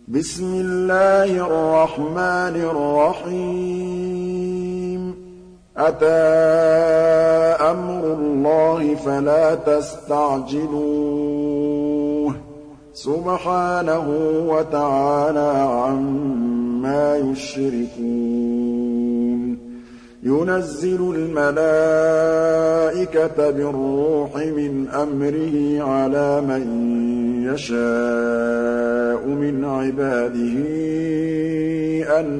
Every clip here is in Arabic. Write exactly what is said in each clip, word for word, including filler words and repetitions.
بسم الله الرحمن الرحيم أتى أمر الله فلا تستعجلوه سبحانه وتعالى عما يشركون ينزل الملائكة بالروح من أمره على من يشاء من عباده أن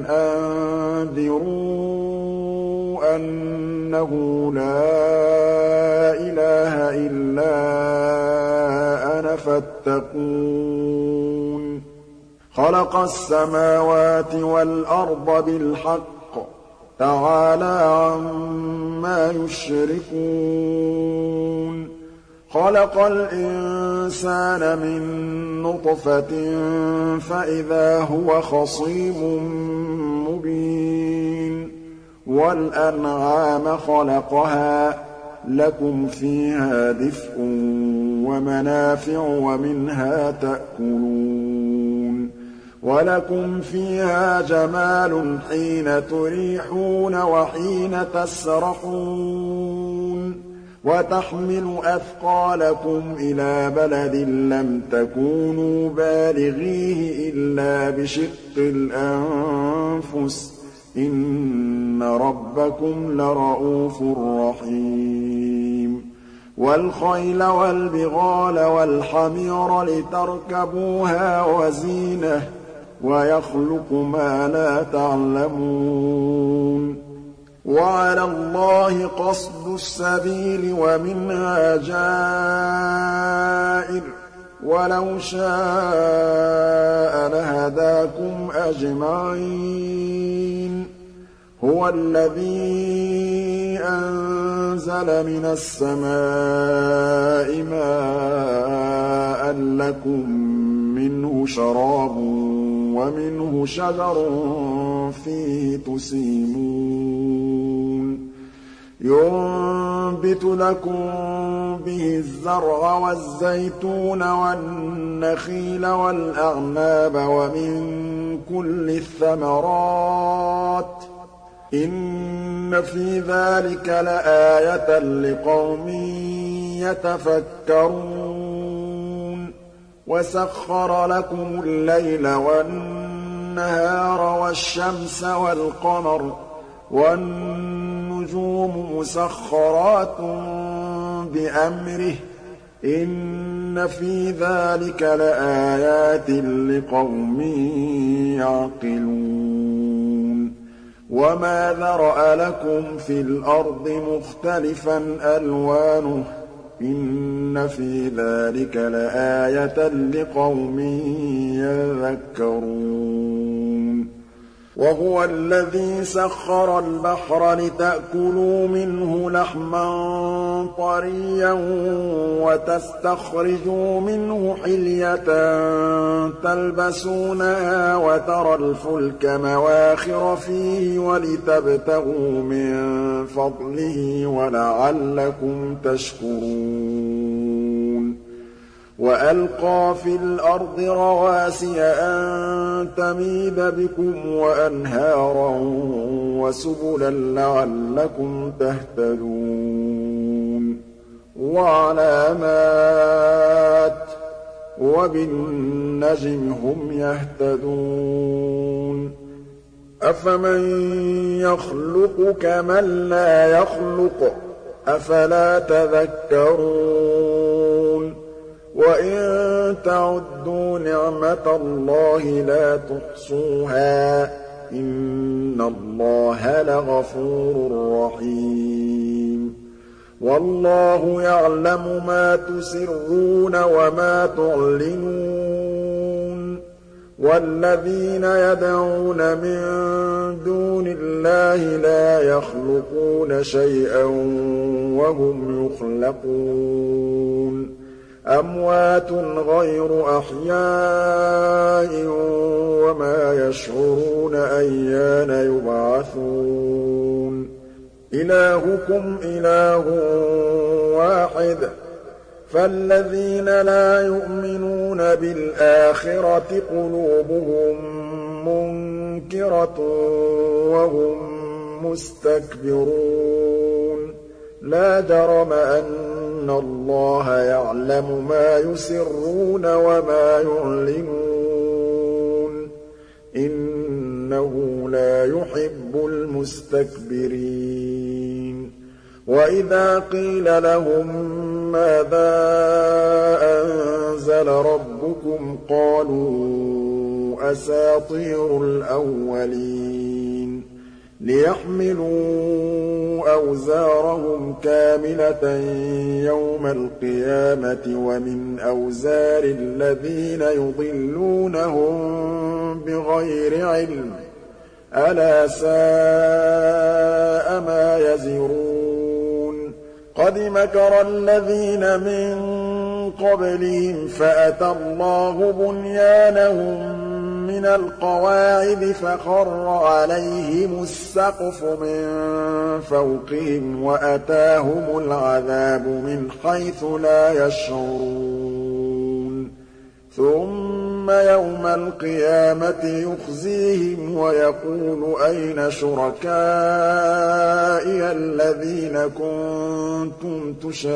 أنذروا أنه لا إله إلا أنا فاتقون خلق السماوات والأرض بالحق تعالى عما يشركون خلق الإنسان من نطفة فإذا هو خصيم مبين والأنعام خلقها لكم فيها دفء ومنافع ومنها تأكلون وَلَكُمْ فِيهَا جَمَالٌ حِينَ تُرِيحُونَ وَحِينَ تَسْرَحُونَ وَتَحْمِلُ أَثْقَالَكُمْ إِلَىٰ بَلَدٍ لَّمْ تَكُونُوا بَالِغِيهِ إِلَّا بِشِقِّ الْأَنفُسِ ۚ إِنَّ رَبَّكُمْ لَرَءُوفٌ رَّحِيمٌ وَالْخَيْلَ وَالْبِغَالَ وَالْحَمِيرَ لِتَرْكَبُوهَا وَزِينَةً ۚ وَيَخْلُقُ مَا لَا تَعْلَمُونَ وَعَلَى اللَّهِ قَصْدُ السَّبِيلِ وَمِنْهَا جَائِرٌ ۚ وَلَوْ شَاءَ لَهَدَاكُمْ أَجْمَعِينَ هُوَ الَّذِي أَنزَلَ مِنَ السَّمَاءِ مَاءً لَّكُم مِّنْهُ شَرَابٌ وَمِنْهُ شَجَرٌ فِيهِ تُسِيمُونَ يُنبِتُ لَكُم بِهِ الزَّرْعَ وَالزَّيْتُونَ وَالنَّخِيلَ وَالْأَعْنَابَ وَمِن كُلِّ الثَّمَرَاتِ ۗ إِنَّ فِي ذَٰلِكَ لَآيَةً لِّقَوْمٍ يَتَفَكَّرُونَ وَسَخَّرَ لَكُمُ اللَّيْلَ وَالنَّهَارَ وَالشَّمْسَ وَالْقَمَرَ وَالنُّجُومُ مُسَخَّرَاتٌ بِأَمْرِهِ ۗ إِنَّ فِي ذَٰلِكَ لَآيَاتٍ لِّقَوْمٍ يَعْقِلُونَ وَمَا ذَرَأَ لَكُمْ فِي الْأَرْضِ مُخْتَلِفًا أَلْوَانُهُ ۗ إِنَّ فِي ذَٰلِكَ لَآيَةً لِّقَوْمٍ يَذَّكَّرُونَ وَهُوَ الَّذِي سَخَّرَ الْبَحْرَ لِتَأْكُلُوا مِنْهُ لَحْمًا طَرِيًّا وَتَسْتَخْرِجُوا مِنْهُ حِلْيَةً تَلْبَسُونَهَا وَتَرَى الْفُلْكَ مَوَاخِرَ فِيهِ وَلِتَبْتَغُوا مِن فَضْلِهِ وَلَعَلَّكُمْ تَشْكُرُونَ وَأَلْقَىٰ فِي الْأَرْضِ رَوَاسِيَ أَن تَمِيدَ بِكُمْ وَأَنْهَارًا وَسُبُلًا لَّعَلَّكُمْ تَهْتَدُونَ وَعَلَامَاتٍ ۚ وَبِالنَّجْمِ هُمْ يَهْتَدُونَ أَفَمَن يَخْلُقُ كَمَن لَّا يَخْلُقُ ۗ أَفَلَا تَذَكَّرُونَ وَإِن تَعُدُّوا نِعْمَةَ اللَّهِ لَا تُحْصُوهَا ۗ إِنَّ اللَّهَ لَغَفُورٌ رَّحِيمٌ وَاللَّهُ يَعْلَمُ مَا تُسِرُّونَ وَمَا تُعْلِنُونَ وَالَّذِينَ يَدْعُونَ مِن دُونِ اللَّهِ لَا يَخْلُقُونَ شَيْئًا وَهُمْ يُخْلَقُونَ أَمْوَاتٌ غَيْرُ أَحْيَاءٍ وَمَا يَشْعُرُونَ أَيَّانَ يُبْعَثُونَ إِلَٰهُكُمْ إِلَٰهٌ وَاحِدٌ ۚ فَالَّذِينَ لَا يُؤْمِنُونَ يؤمنون بِالْآخِرَةِ قُلُوبُهُم مُّنكِرَةٌ وَهُم مُّسْتَكْبِرُونَ لَا جَرَمَ أَنَّ اللَّهَ يَعْلَمُ مَا يُسِرُّونَ وَمَا يُعْلِنُونَ إِنَّهُ لَا يُحِبُّ الْمُسْتَكْبِرِينَ وَإِذَا قِيلَ لَهُم مَّاذَا أَنزَلَ رَبُّكُمْ قَالُوا أَسَاطِيرُ الْأَوَّلِينَ لِيَحْمِلُوا أَوْزَارَهُمْ كَامِلَةً يَوْمَ الْقِيَامَةِ وَمِنْ أَوْزَارِ الَّذِينَ يُضِلُّونَهُم بِغَيْرِ عِلْمٍ ۗ أَلَا سَاءَ مَا يَزِرُونَ قَدْ مَكَرَ الَّذِينَ مِن قَبْلِهِمْ فَأَتَى اللَّهُ بُنْيَانَهُم مِّنَ الْقَوَاعِدِ فَخَرَّ عَلَيْهِمُ السَّقْفُ مِن فَوْقِهِمْ وَأَتَاهُمُ الْعَذَابُ مِنْ حَيْثُ لَا يَشْعُرُونَ ثُمَّ يَوْمَ الْقِيَامَةِ يُخْزِيهِمْ وَيَقُولُ أَيْنَ شُرَكَائِيَ الَّذِينَ كُنتُمْ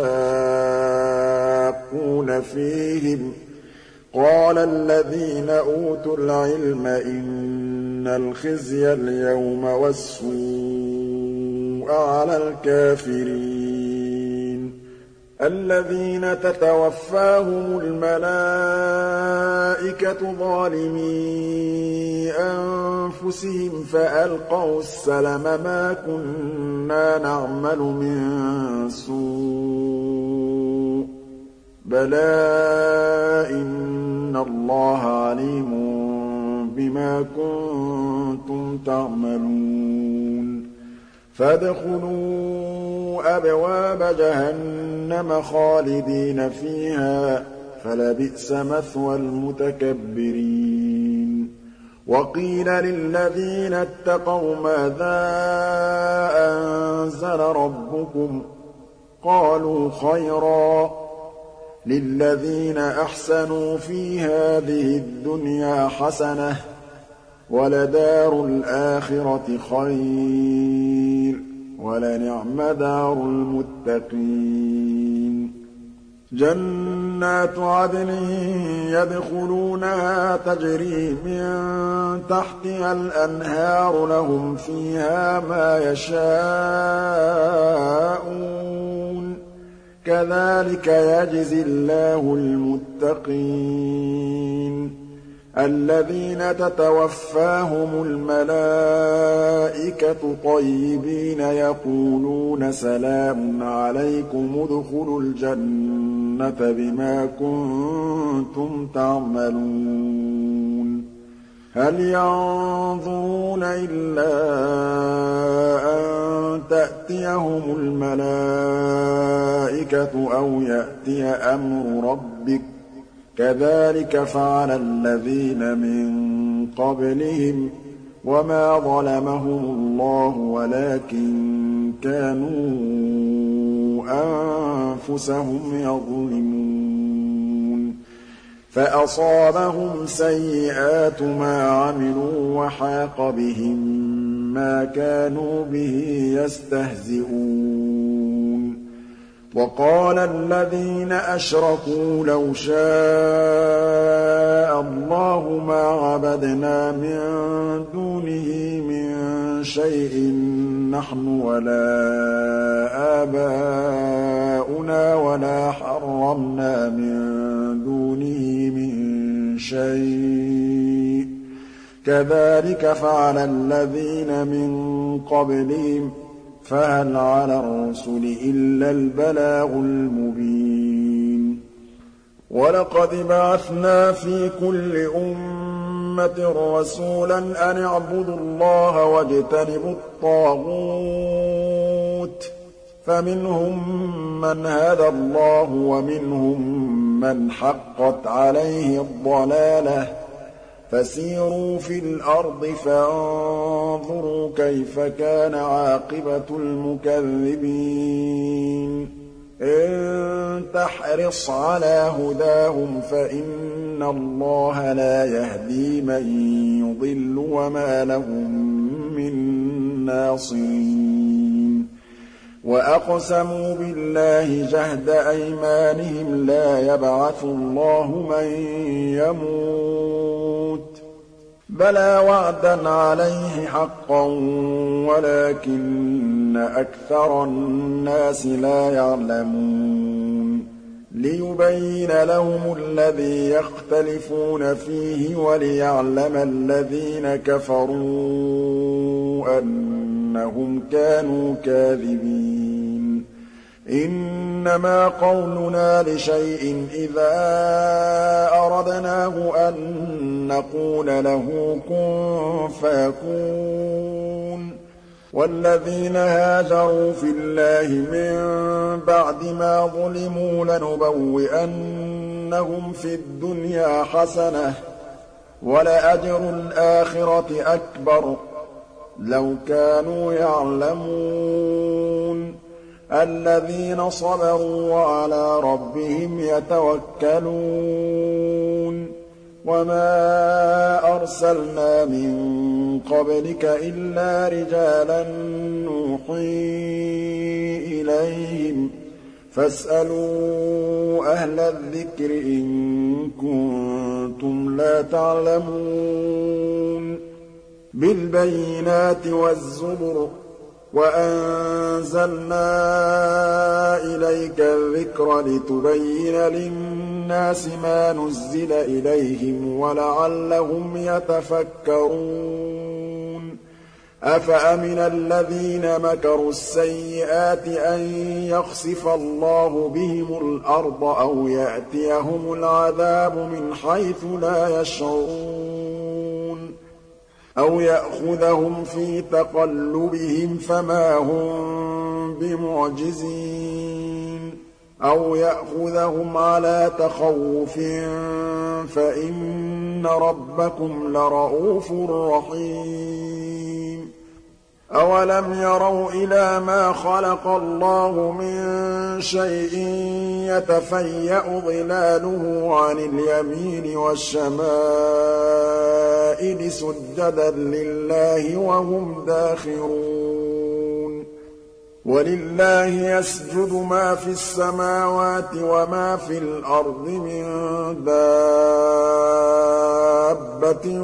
تُشَاقُّونَ فِيهِمْ ۚ قَالَ الَّذِينَ أُوتُوا الْعِلْمَ إِنَّ الْخِزْيَ الْيَوْمَ وَالسُّوءَ عَلَى الْكَافِرِينَ الَّذِينَ تَتَوَفَّاهُمُ الْمَلَائِكَةُ ظَالِمِي أَنفُسِهِمْ فَأَلْقَوْا السَّلَمَ مَا كُنَّا نَعْمَلُ مِن سُوءٍ بَلَىٰ إِنَّ اللَّهَ عَلِيمٌ بِمَا كُنتُمْ تَعْمَلُونَ فَادْخُلُوا أَبْوَابَ جَهَنَّمَ خَالِدِينَ فِيهَا ۖ فَلَبِئْسَ مَثْوَى الْمُتَكَبِّرِينَ وَقِيلَ لِلَّذِينَ اتَّقَوْا مَاذَا أَنزَلَ رَبُّكُمْ ۚ قَالُوا خَيْرًا لِّلَّذِينَ أَحْسَنُوا فِي هَٰذِهِ الدُّنْيَا حَسَنَةٌ ۚ وَلَدَارُ الْآخِرَةِ خَيْرٌ ۚ وَلَنِعْمَ دَارُ الْمُتَّقِينَ جَنَّاتُ عَدْنٍ يَدْخُلُونَهَا تَجْرِي مِن تَحْتِهَا الْأَنْهَارُ لَهُمْ فِيهَا مَا يَشَاءُونَ ۚ كَذَٰلِكَ يَجْزِي اللَّهُ الْمُتَّقِينَ الَّذِينَ تَتَوَفَّاهُمُ الْمَلَائِكَةُ طَيِّبِينَ يَقُولُونَ سَلَامٌ عَلَيْكُمُ ادْخُلُوا الْجَنَّةَ بِمَا كُنتُمْ تَعْمَلُونَ هَلْ يَنظُرُونَ إِلَّا أَن تَأْتِيَهُمُ الْمَلَائِكَةُ أَوْ يَأْتِيَ أَمْرُ رَبِّكَ ۚ كَذَٰلِكَ فَعَلَ الَّذِينَ مِن قَبْلِهِمْ ۚ وَمَا ظَلَمَهُمُ اللَّهُ وَلَٰكِن كَانُوا أَنفُسَهُمْ يَظْلِمُونَ فَأَصَابَهُمْ سَيِّئَاتُ مَا عَمِلُوا وَحَاقَ بِهِم مَّا كَانُوا بِهِ يَسْتَهْزِئُونَ وَقَالَ الَّذِينَ أَشْرَكُوا لَوْ شَاءَ اللَّهُ مَا عَبَدْنَا مِن دُونِهِ مِن شَيْءٍ نَّحْنُ وَلَا آبَاؤُنَا وَلَا حَرَّمْنَا مِن دُونِهِ مِن شَيْءٍ ۚ كَذَٰلِكَ فَعَلَ الَّذِينَ مِن قَبْلِهِمْ ۚ فَهَلْ عَلَى الرُّسُلِ إِلَّا الْبَلَاغُ الْمُبِينُ وَلَقَدْ بَعَثْنَا فِي كُلِّ أُمَّةٍ رَّسُولًا أَنِ اعْبُدُوا اللَّهَ وَاجْتَنِبُوا الطَّاغُوتَ ۖ فَمِنْهُم مَّنْ هَدَى اللَّهُ وَمِنْهُم مَّنْ حَقَّتْ عَلَيْهِ الضَّلَالَةُ ۚ فَسِيرُوا فِي الْأَرْضِ فَانظُرُوا كَيْفَ كَانَ عَاقِبَةُ الْمُكَذِّبِينَ إن تحرص على هداهم فإن الله لا يهدي من يضل وما لهم من ناصرين وأقسموا بالله جهد أيمانهم لا يبعث الله من يموت بلى وعدا عليه حقا ولكن أكثر الناس لا يعلمون ليبين لهم الذي يختلفون فيه وليعلم الذين كفروا أنهم كانوا كاذبين إنما قولنا لشيء إذا أردناه أن نقول له كن فيكون والذين هاجروا في الله من بعد ما ظلموا لنبوئنهم في الدنيا حسنة ولأجر الآخرة أكبر لو كانوا يعلمون الذين صبروا وعلى ربهم يتوكلون وما أرسلنا من قبلك إلا رجالا نوحي إليهم فاسألوا أهل الذكر إن كنتم لا تعلمون بالبينات والزبر وأنزلنا إليك الذكر لتبين للناس ما نزل إليهم ولعلهم يتفكرون أفأمن الذين مكروا السيئات أن يخسف الله بهم الأرض أو يأتيهم العذاب من حيث لا يشعرون أو يأخذهم في تقلبهم فما هم بمعجزين أو يأخذهم على تخوف فإن ربكم لرءوف رحيم أولم يروا إلى ما خلق الله من شيء يتفيأ ظلاله عن اليمين والشمائل سجدا لله وهم داخرون ولله يسجد ما في السماوات وما في الأرض من دابة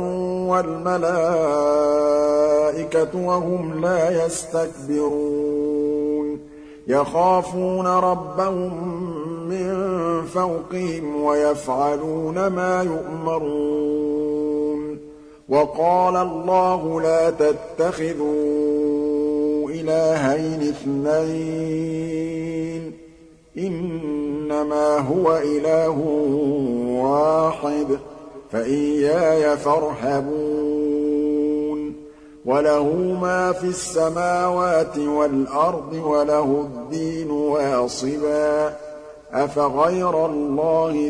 والملائكة وهم لا يستكبرون يخافون ربهم من فوقهم ويفعلون ما يؤمرون وقال الله لا تتخذوا إلهين اثنين إنما هو إله واحد فإياي فارهبون وله ما في السماوات والأرض وله الدين واصبا أفغير الله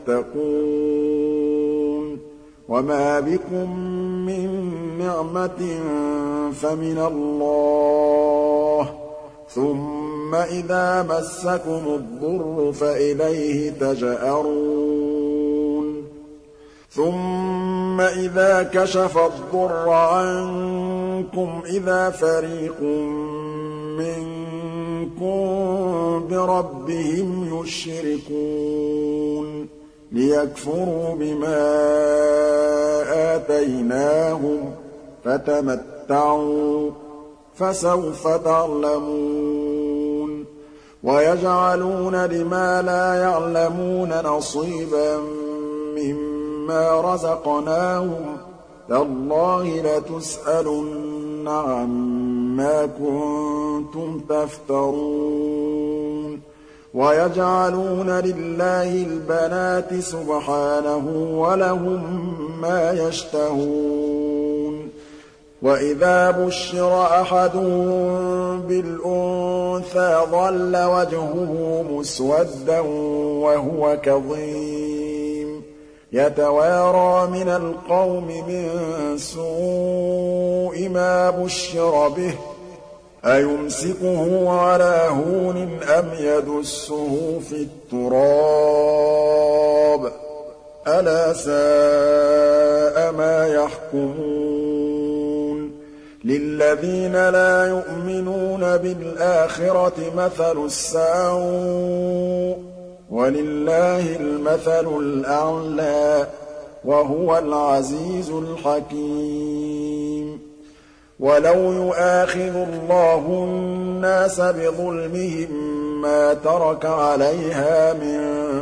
تتقون وما بكم من نعمة فمن الله ثم إذا مسكم الضر فإليه تجأرون ثم إذا كشف الضر عنكم إذا فريق منكم بربهم يشركون ليكفروا بما آتيناهم فتمتعوا فسوف تعلمون ويجعلون لما لا يعلمون نصيبا مما رزقناهم تالله لتسألن عما كنتم تفترون ويجعلون لله البنات سبحانه ولهم ما يشتهون وإذا بشر أحدهم بالأنثى ظل وجهه مسودا وهو كظيم يتوارى من القوم من سوء ما بشر به أَيُمْسِكُهُ عَلَىٰ هُونٍ أَمْ يَدُسُّهُ فِي التُّرَابِ ۗ أَلَا سَاءَ مَا يَحْكُمُونَ لِلَّذِينَ لَا يُؤْمِنُونَ بِالْآخِرَةِ مَثَلُ السَّوْءِ ۖ وَلِلَّهِ الْمَثَلُ الْأَعْلَىٰ ۚ وَهُوَ الْعَزِيزُ الْحَكِيمُ وَلَوْ يُؤَاخِذُ اللَّهُ النَّاسَ بِظُلْمِهِم مَّا تَرَكَ عَلَيْهَا مِن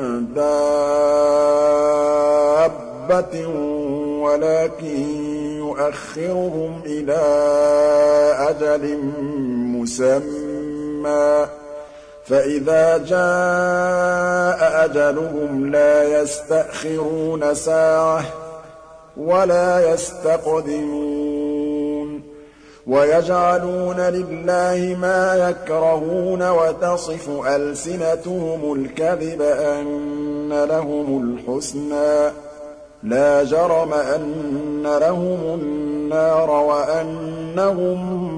دَابَّةٍ وَلَٰكِن يُؤَخِّرُهُمْ إِلَىٰ أَجَلٍ مُّسَمًّى ۖ فَإِذَا جَاءَ أَجَلُهُمْ لَا يَسْتَأْخِرُونَ سَاعَةً ۖ وَلَا يَسْتَقْدِمُونَ وَيَجْعَلُونَ لِلَّهِ مَا يَكْرَهُونَ وَتَصِفُ أَلْسِنَتُهُمُ الْكَذِبَ أَنَّ لَهُمُ الْحُسْنَىٰ ۖ لَا جَرَمَ أَنَّ لَهُمُ النَّارَ وَأَنَّهُم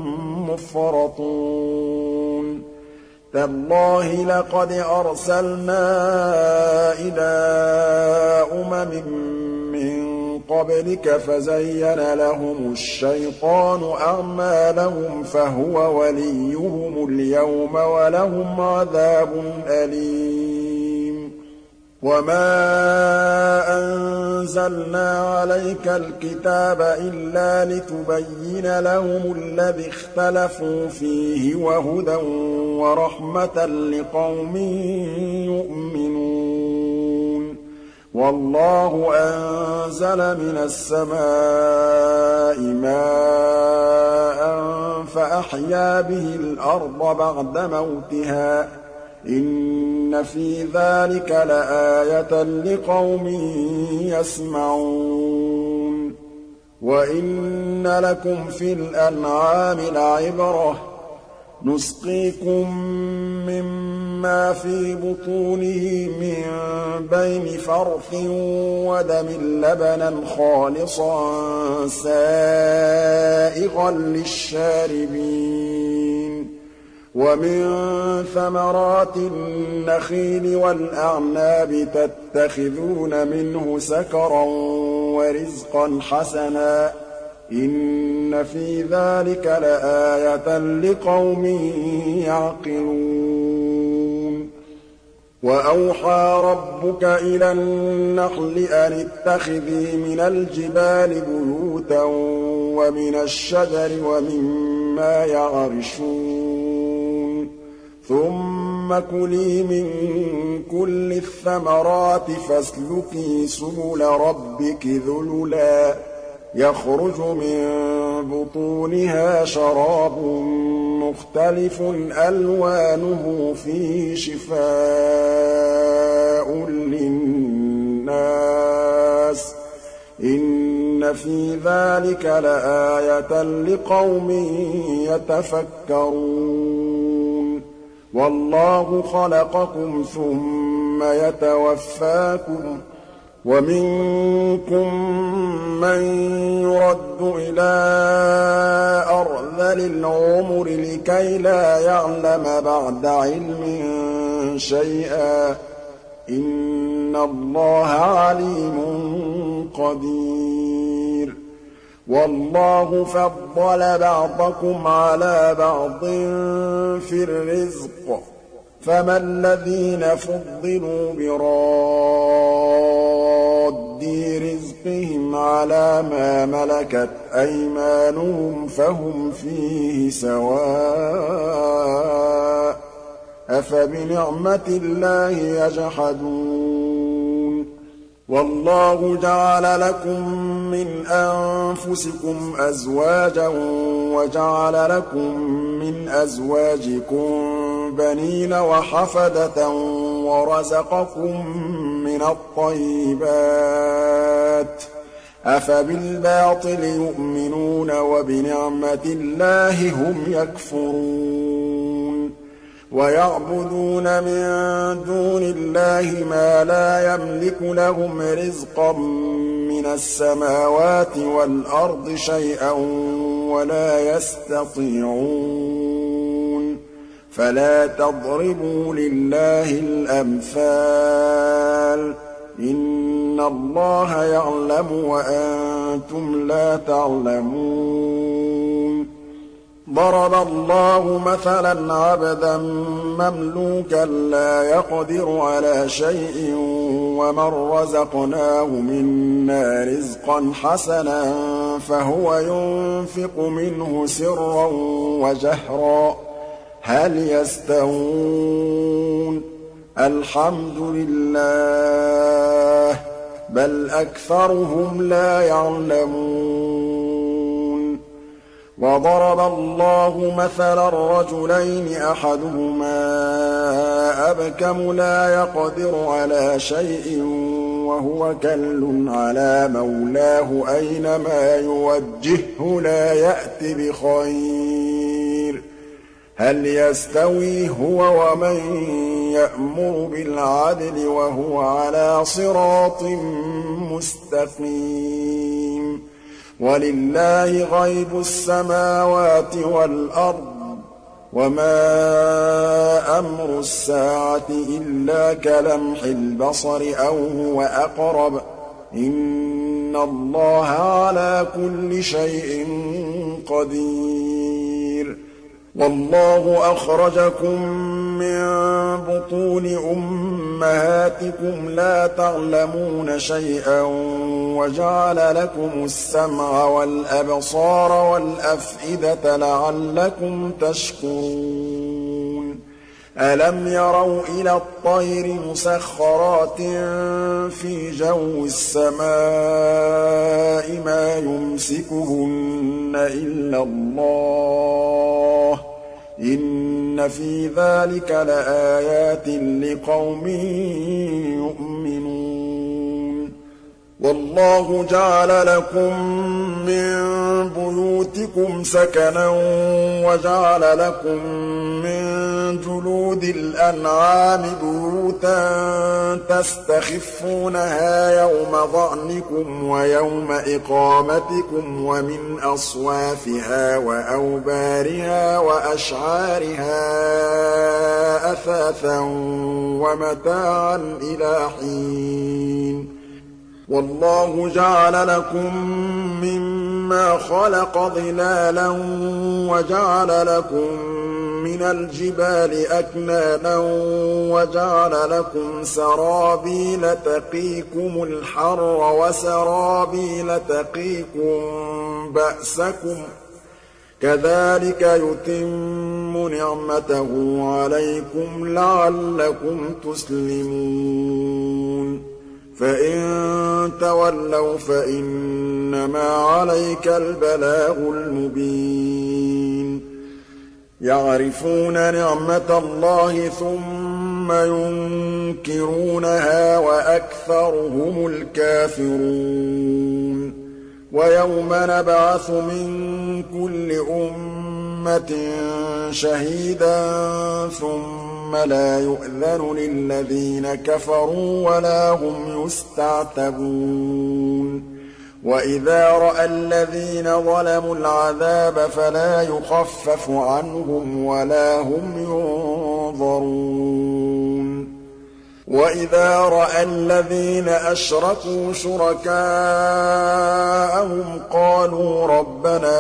مُّفْرَطُونَ تَاللَّهِ لَقَدْ أَرْسَلْنَا إِلَىٰ أُمَمٍ مِّن قَبْلِكَ فَزَيَّنَ لَهُمُ الشَّيْطَانُ أَعْمَالَهُمْ فَهُوَ وَلِيُّهُمُ الْيَوْمَ وَلَهُمْ عَذَابٌ أَلِيمٌ وَمَا أَنزَلْنَا عَلَيْكَ الْكِتَابَ إِلَّا لِتُبَيِّنَ لَهُمُ الَّذِي اخْتَلَفُوا فِيهِ وَهُدًى وَرَحْمَةً لِّقَوْمٍ يُؤْمِنُونَ وَاللَّهُ أَنزَلَ مِنَ السَّمَاءِ مَاءً فَأَحْيَا بِهِ الْأَرْضَ بَعْدَ مَوْتِهَا ۚ إِنَّ فِي ذَٰلِكَ لَآيَةً لِّقَوْمٍ يَسْمَعُونَ وَإِنَّ لَكُمْ فِي الْأَنْعَامِ لَعِبْرَةً ۖ نُّسْقِيكُم مِّمَّا فِي بُطُونِهِ مِن بَيْنِ فَرْثٍ وَدَمٍ لَّبَنًا خَالِصًا سَائِغًا لِّلشَّارِبِينَ وَمِن ثَمَرَاتِ النَّخِيلِ وَالْأَعْنَابِ تَتَّخِذُونَ مِنْهُ سَكَرًا وَرِزْقًا حَسَنًا ۗ إِنَّ فِي ذَٰلِكَ لَآيَةً لِّقَوْمٍ يَعْقِلُونَ وَأَوْحَىٰ رَبُّكَ إِلَى النَّحْلِ أَنِ اتَّخِذِي مِنَ الْجِبَالِ بُيُوتًا وَمِنَ الشَّجَرِ وَمِمَّا يَعْرِشُونَ ثُمَّ كُلِي مِن كُلِّ الثَّمَرَاتِ فَاسْلُكِي سُبُلَ رَبِّكِ ذُلُلًا يَخْرُجُ مِن بُطُونِهَا شَرَابٌ مُّخْتَلِفٌ أَلْوَانُهُ فِيهِ شِفَاءٌ لِّلنَّاسِ ۗ إِنَّ فِي ذَٰلِكَ لَآيَةً لِّقَوْمٍ يَتَفَكَّرُونَ وَاللَّهُ خَلَقَكُمْ ثُمَّ يَتَوَفَّاكُمْ ۚ وَمِنكُم مَّن يُرَدُّ إِلَىٰ أَرْذَلِ الْعُمُرِ لِكَيْ لَا يَعْلَمَ بَعْدَ عِلْمٍ شَيْئًا ۚ إِنَّ اللَّهَ عَلِيمٌ قَدِيرٌ وَاللَّهُ فَضَّلَ بَعْضَكُمْ عَلَىٰ بَعْضٍ فِي الرِّزْقِ ۚ فَمَا الَّذِينَ فُضِّلُوا بِرَادِّي رِزْقِهِمْ عَلَىٰ مَا مَلَكَتْ أَيْمَانُهُمْ فَهُمْ فِيهِ سَوَاءٌ ۚ أَفَبِنِعْمَةِ اللَّهِ يَجْحَدُونَ وَاللَّهُ جَعَلَ لَكُم مِّنْ أَنفُسِكُمْ أَزْوَاجًا وَجَعَلَ لَكُم مِّنْ أَزْوَاجِكُم بَنِينَ وَحَفَدَةً وَرَزَقَكُم مِّنَ الطَّيِّبَاتِ ۚ أَفَبِالْبَاطِلِ يُؤْمِنُونَ وَبِنِعْمَةِ اللَّهِ هُمْ يَكْفُرُونَ وَيَعْبُدُونَ مِن دُونِ اللَّهِ مَا لَا يَمْلِكُ لَهُمْ رِزْقًا مِّنَ السَّمَاوَاتِ وَالْأَرْضِ شَيْئًا وَلَا يَسْتَطِيعُونَ فلا تضربوا لله الأمثال إن الله يعلم وأنتم لا تعلمون ضرب الله مثلا عبدا مملوكا لا يقدر على شيء ومن رزقناه منا رزقا حسنا فهو ينفق منه سرا وجهرا هل يستوون الحمد لله بل أكثرهم لا يعلمون وضرب الله مثلا رجلين أحدهما أبكم لا يقدر على شيء وهو كل على مولاه أينما يوجهه لا يأت بخير هل يستوي هو ومن يأمر بالعدل وهو على صراط مستقيم ولله غيب السماوات والأرض وما أمر الساعة إلا كلمح البصر أو هو أقرب إن الله على كل شيء قدير والله أخرجكم من بطون أمهاتكم لا تعلمون شيئا وجعل لكم السمع والأبصار والأفئدة لعلكم تشكرون ألم يروا إلى الطير مسخرات في جو السماء ما يمسكهن إلا الله إن في ذلك لآيات لقوم يؤمنون والله جعل لكم من بيوتكم سكنا وجعل لكم من جلود الأنعام بيوتا تستخفونها يوم ظعنكم ويوم إقامتكم ومن أصوافها وأوبارها وأشعارها أثاثا ومتاعا إلى حين والله جعل لكم مما خلق ظلالا وجعل لكم من الجبال أكنانا وجعل لكم سرابيل تقيكم الحر وسرابيل تقيكم بأسكم كذلك يتم نعمته عليكم لعلكم تسلمون فإن تولوا فإنما عليك البلاغ المبين يعرفون نعمة الله ثم ينكرونها وأكثرهم الكافرون ويوم نبعث من كل أمة شهيدا ثم لا يؤذن للذين كفروا ولا هم يستعتبون وإذا رأى الذين ظلموا العذاب فلا يخفف عنهم ولا هم ينظرون وإذا رأى الذين أشركوا شركاءهم قالوا ربنا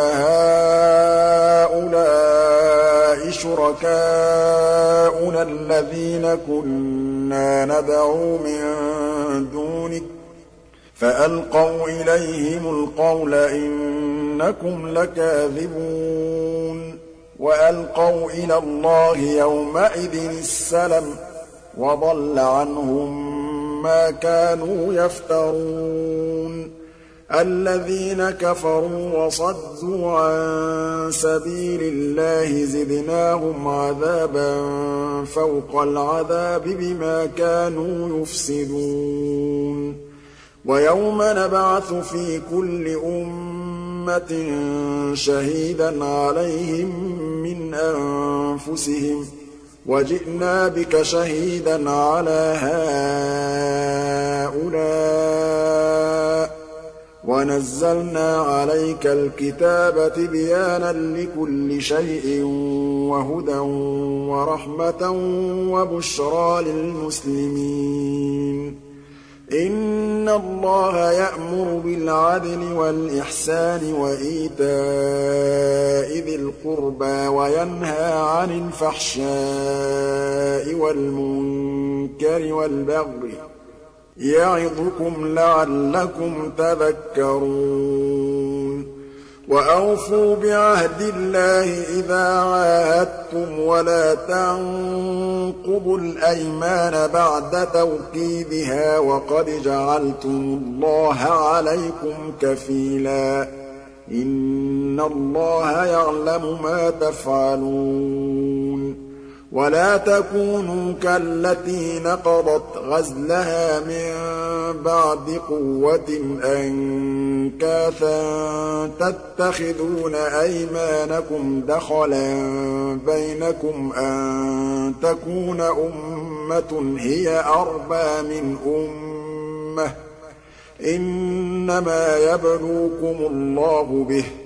هؤلاء شركاؤنا الذين كنا ندعو من دونك فألقوا إليهم القول إنكم لكاذبون وألقوا إلى الله يومئذ السلم وضل عنهم ما كانوا يفترون الذين كفروا وصدوا عن سبيل الله زدناهم عذابا فوق العذاب بما كانوا يفسدون ويوم نبعث في كل أمة شهيدا عليهم من أنفسهم وجئنا بك شهيدا على هؤلاء وَنَزَّلْنَا عَلَيْكَ الْكِتَابَ تِبْيَانًا لِّكُلِّ شَيْءٍ وَهُدًى وَرَحْمَةً وَبُشْرَىٰ لِلْمُسْلِمِينَ إِنَّ اللَّهَ يَأْمُرُ بِالْعَدْلِ وَالْإِحْسَانِ وَإِيتَاءِ ذِي الْقُرْبَىٰ وَيَنْهَىٰ عَنِ الْفَحْشَاءِ وَالْمُنكَرِ وَالْبَغْيِ يَعِظُكُمْ لَعَلَّكُمْ تَذَكَّرُونَ وَأَوْفُوا بِعَهْدِ اللَّهِ إِذَا عَاهَدتُّمْ وَلَا تَنقُضُوا الْأَيْمَانَ بَعْدَ تَوْكِيدِهَا وَقَدْ جَعَلْتُمُ اللَّهَ عَلَيْكُمْ كَفِيلًا إِنَّ اللَّهَ يَعْلَمُ مَا تَفْعَلُونَ وَلَا تَكُونُوا كَالَّتِي نَقَضَتْ غَزْلَهَا مِن بَعْدِ قُوَّةٍ أَنكَاثًا تَتَّخِذُونَ أَيْمَانَكُمْ دَخَلًا بَيْنَكُمْ أَن تَكُونَ أُمَّةٌ هِيَ أَرْبَىٰ مِنْ أُمَّةٍ ۚ إِنَّمَا يَبْلُوكُمُ اللَّهُ بِهِ ۚ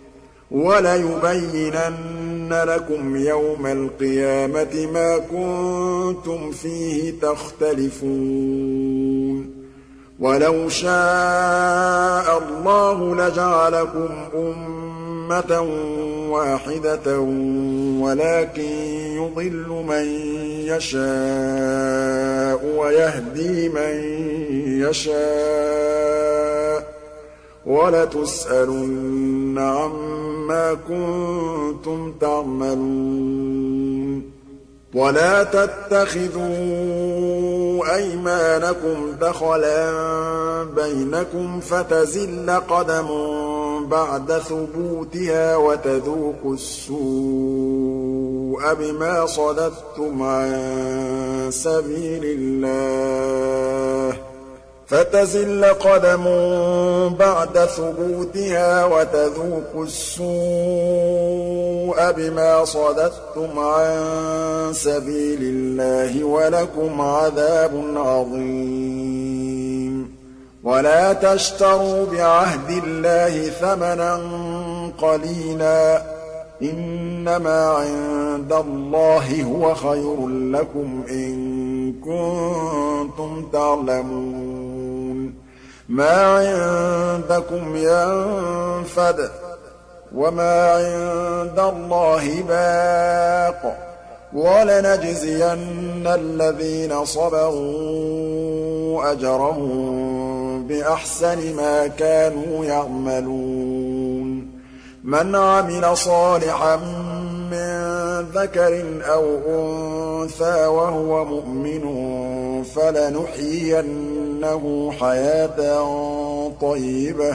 وَلَيُبَيِّنَنَّ لَكُمْ يَوْمَ الْقِيَامَةِ مَا كُنتُمْ فِيهِ تَخْتَلِفُونَ وَلَوْ شَاءَ اللَّهُ لَجَعَلَكُمْ أُمَّةً وَاحِدَةً وَلَٰكِن يُضِلُّ مَن يَشَاءُ وَيَهْدِي مَن يَشَاءُ ۚ وَلَتُسْأَلُنَّ عَمَّا كُنتُمْ تَعْمَلُونَ وَلَا تَتَّخِذُوا أَيْمَانَكُمْ دَخَلًا بَيْنَكُمْ فَتَزِلَّ قَدَمٌ بَعْدَ ثُبُوتِهَا وَتَذُوقُوا السُّوءَ بِمَا صَدَدتُّمْ عَن سَبِيلِ اللَّهِ فَتَزِلَّ قَدَمٌ بَعْدَ ثُبُوتِهَا وَتَذُوقُوا السُّوءَ بِمَا صَدَدتُّمْ عَن سَبِيلِ اللَّهِ وَلَكُمْ عَذَابٌ عَظِيمٌ وَلَا تَشْتَرُوا بِعَهْدِ اللَّهِ ثَمَنًا قَلِيلًا ۚ إِنَّمَا عِندَ اللَّهِ هُوَ خَيْرٌ لَّكُمْ إِن كُنتُمْ تَعْلَمُونَ مَا عِندَكُمْ يَنفَدُ ۖ وَمَا عِندَ اللَّهِ بَاقٍ ۗ وَلَنَجْزِيَنَّ الَّذِينَ صَبَرُوا أَجْرَهُم بِأَحْسَنِ مَا كَانُوا يَعْمَلُونَ مَنْ عَمِلَ صَالِحًا مِّن ذَكَرٍ أَوْ أُنثَىٰ وَهُوَ مُؤْمِنٌ فَلَنُحْيِيَنَّهُ حَيَاةً طَيِّبَةً ۖ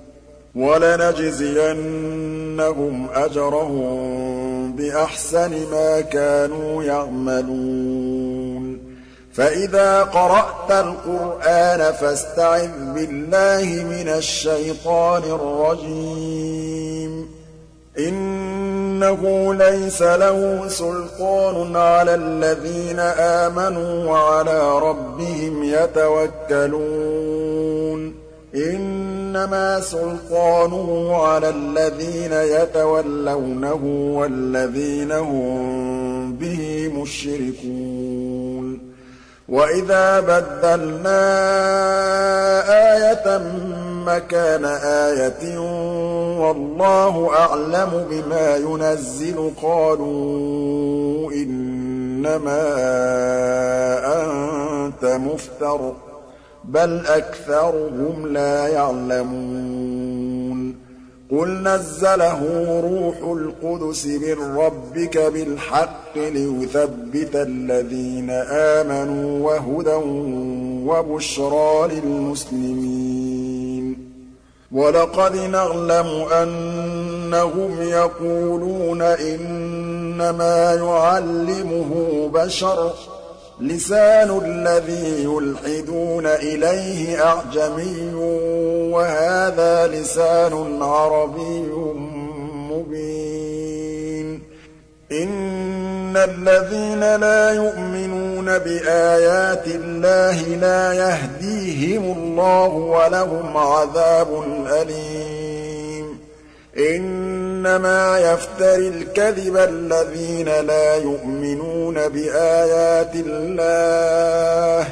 وَلَنَجْزِيَنَّهُمْ أَجْرَهُم بِأَحْسَنِ مَا كَانُوا يَعْمَلُونَ فَإِذَا قَرَأْتَ الْقُرْآنَ فَاسْتَعِذْ بِاللَّهِ مِنَ الشَّيْطَانِ الرَّجِيمِ إِنَّهُ لَيْسَ لَهُ سُلْطَانٌ عَلَى الَّذِينَ آمَنُوا وَعَلَىٰ رَبِّهِمْ يَتَوَكَّلُونَ إِنَّمَا سُلْطَانُهُ عَلَى الَّذِينَ يَتَوَلَّوْنَهُ وَالَّذِينَ هُم بِهِ مُشْرِكُونَ وَإِذَا بَدَّلْنَا آيَةً مَّكَانَ آيَةٍ وَاللَّهُ أَعْلَمُ بِمَا يُنَزِّلُ قَالُوا إِنَّمَا أَنتَ مُفْتَرٍ ۚ بَلْ أَكْثَرُهُمْ لَا يَعْلَمُونَ قُلْ نَزَّلَهُ رُوحُ الْقُدُسِ مِن رَّبِّكَ بِالْحَقِّ لِيُثَبِّتَ الَّذِينَ آمَنُوا وَهُدًى وَبُشْرَىٰ لِلْمُسْلِمِينَ وَلَقَدْ نَعْلَمُ أَنَّهُمْ يَقُولُونَ إِنَّمَا يُعَلِّمُهُ بَشَرٌ ۗ لِّسَانُ الَّذِي يُلْحِدُونَ إِلَيْهِ أَعْجَمِيٌّ وَهَٰذَا لِسَانٌ عَرَبِيٌّ مُّبِينٌ إِنَّ الذين لا يؤمنون بآيات الله لا يهديهم الله ولهم عذاب أليم إنما يفتري الكذب الذين لا يؤمنون بآيات الله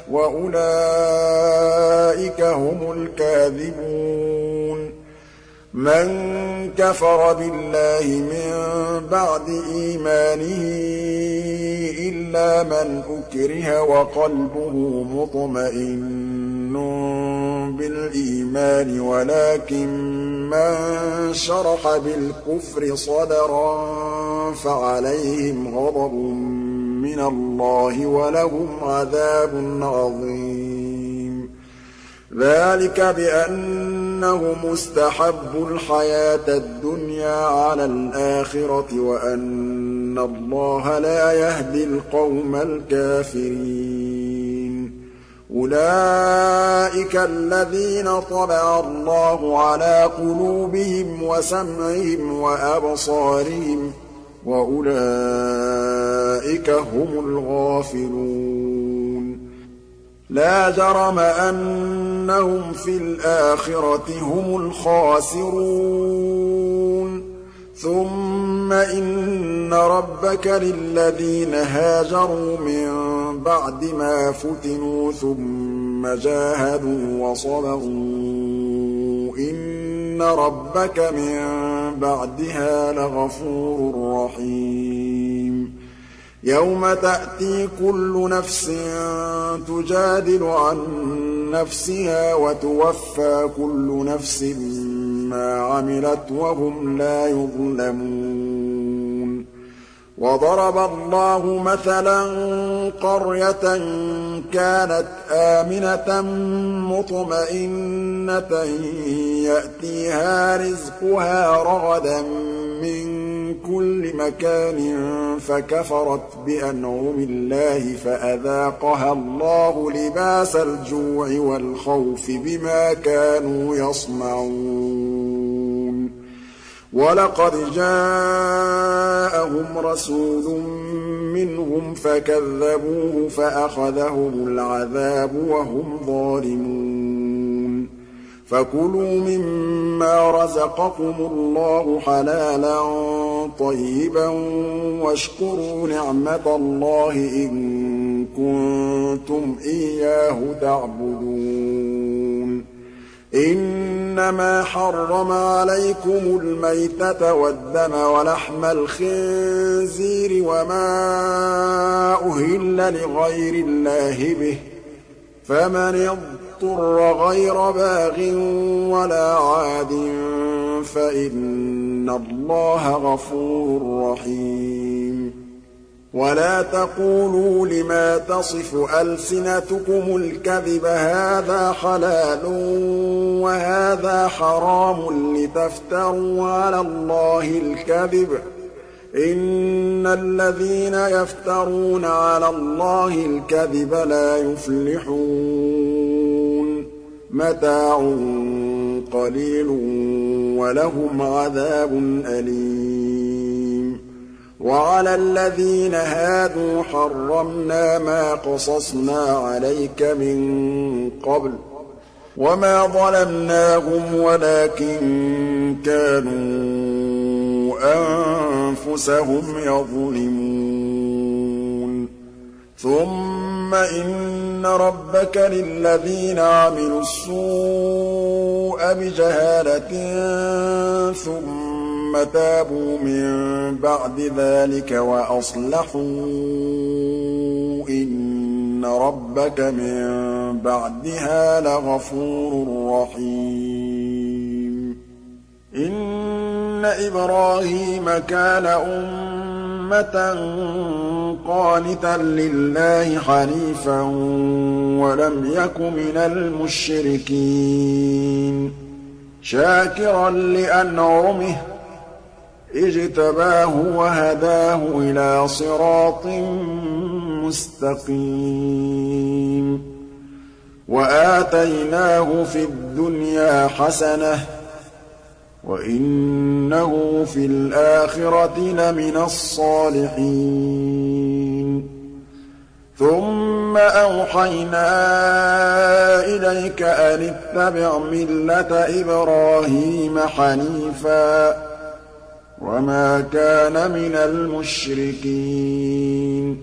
وأولئك هم الكاذبون من كفر بالله من بعد إيمانه إلا من أكره وقلبه مطمئن بالإيمان ولكن من شرح بالكفر صدرا فعليهم غضب من الله ولهم عذاب عظيم ذلك بأنهم استحبوا الحياة الدنيا على الآخرة وأن الله لا يهدي القوم الكافرين أولئك الذين طبع الله على قلوبهم وسمعهم وأبصارهم وأولئك هم الغافلون لا جرم أنهم في الآخرة هم الخاسرون ثم إن ربك للذين هاجروا من بعد ما فتنوا ثم جاهدوا وصبروا إن ربك من بعدها لغفور رحيم يوم تأتي كل نفس تجادل عن نفسها وتوفى كل نفس ما عملت وهم لا يظلمون وضرب الله مثلا قرية كانت آمنة مطمئنة يأتيها رزقها رغدا من كل مكان فكفرت بأنعم الله فأذاقها الله لباس الجوع والخوف بما كانوا يصنعون ولقد جاءهم رسول منهم فكذبوه فأخذهم العذاب وهم ظالمون فكلوا مما رزقكم الله حلالا طيبا واشكروا نعمة الله إن كنتم إياه تعبدون إنما حرم عليكم الميتة والدم ولحم الخنزير وما أهل لغير الله به فمن اضطر غير باغ ولا عاد فإن الله غفور رحيم ولا تقولوا لما تصف ألسنتكم الكذب هذا حلال وهذا حرام لتفتروا على الله الكذب إن الذين يفترون على الله الكذب لا يفلحون متاع قليل ولهم عذاب أليم وعلى الذين هادوا حرمنا ما قصصنا عليك من قبل وما ظلمناهم ولكن كانوا أنفسهم يظلمون ثم إن ربك للذين عملوا السوء بجهالة ثم تابوا من بعد ذلك وأصلحوا إن ربك من بعدها لغفور رحيم إن إبراهيم كان أمة قانتا لله حنيفا ولم يك من المشركين شاكرا لأنعمه اجتباه وهداه إلى صراط مستقيم وآتيناه في الدنيا حسنة وَإِنَّهُ فِي الْآخِرَةِ لَمِنَ الصَّالِحِينَ ثُمَّ أَوْحَيْنَا إِلَيْكَ أَنِ اتَّبِعْ مِلَّةَ إِبْرَاهِيمَ حَنِيفًا وَمَا كَانَ مِنَ الْمُشْرِكِينَ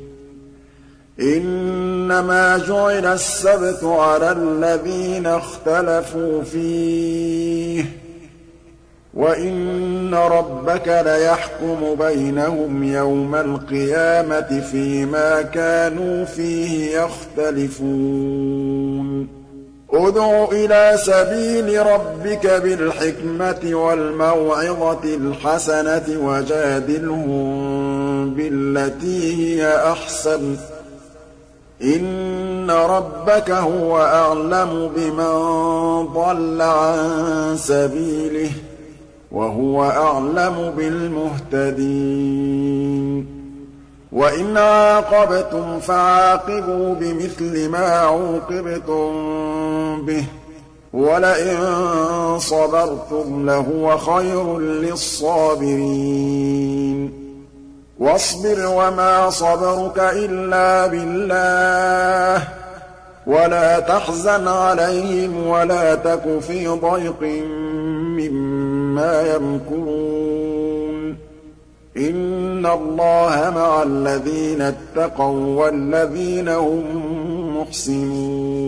إِنَّمَا جُعِلَ السَّبْتُ عَلَى الَّذِينَ اخْتَلَفُوا فِيهِ ۚ وَإِنَّ رَبَّكَ لَيَحْكُمُ بَيْنَهُمْ يَوْمَ الْقِيَامَةِ فِيمَا كَانُوا فِيهِ يَخْتَلِفُونَ ادْعُ إِلَىٰ سَبِيلِ رَبِّكَ بِالْحِكْمَةِ وَالْمَوْعِظَةِ الْحَسَنَةِ وَجَادِلْهُم بِالَّتِي هِيَ أَحْسَنُ ۚ إِنَّ رَبَّكَ هُوَ أَعْلَمُ بِمَن ضَلَّ عَن سَبِيلِهِ ۖ وَهُوَ أَعْلَمُ بِالْمُهْتَدِينَ وَإِنْ عَاقَبْتُمْ فَعَاقِبُوا بِمِثْلِ مَا عُوقِبْتُم بِهِ ۖ وَلَئِن صَبَرْتُمْ لَهُوَ خَيْرٌ لِّلصَّابِرِينَ وَاصْبِرْ وَمَا صَبَرُكَ إِلَّا بِاللَّهِ ۚ وَلَا تَحْزَنْ عَلَيْهِمْ وَلَا تَكُ فِي ضَيْقٍ مِّمَّا يَمْكُرُونَ إِنَّ اللَّهَ مَعَ الَّذِينَ اتَّقَوا وَّالَّذِينَ هُم مُّحْسِنُونَ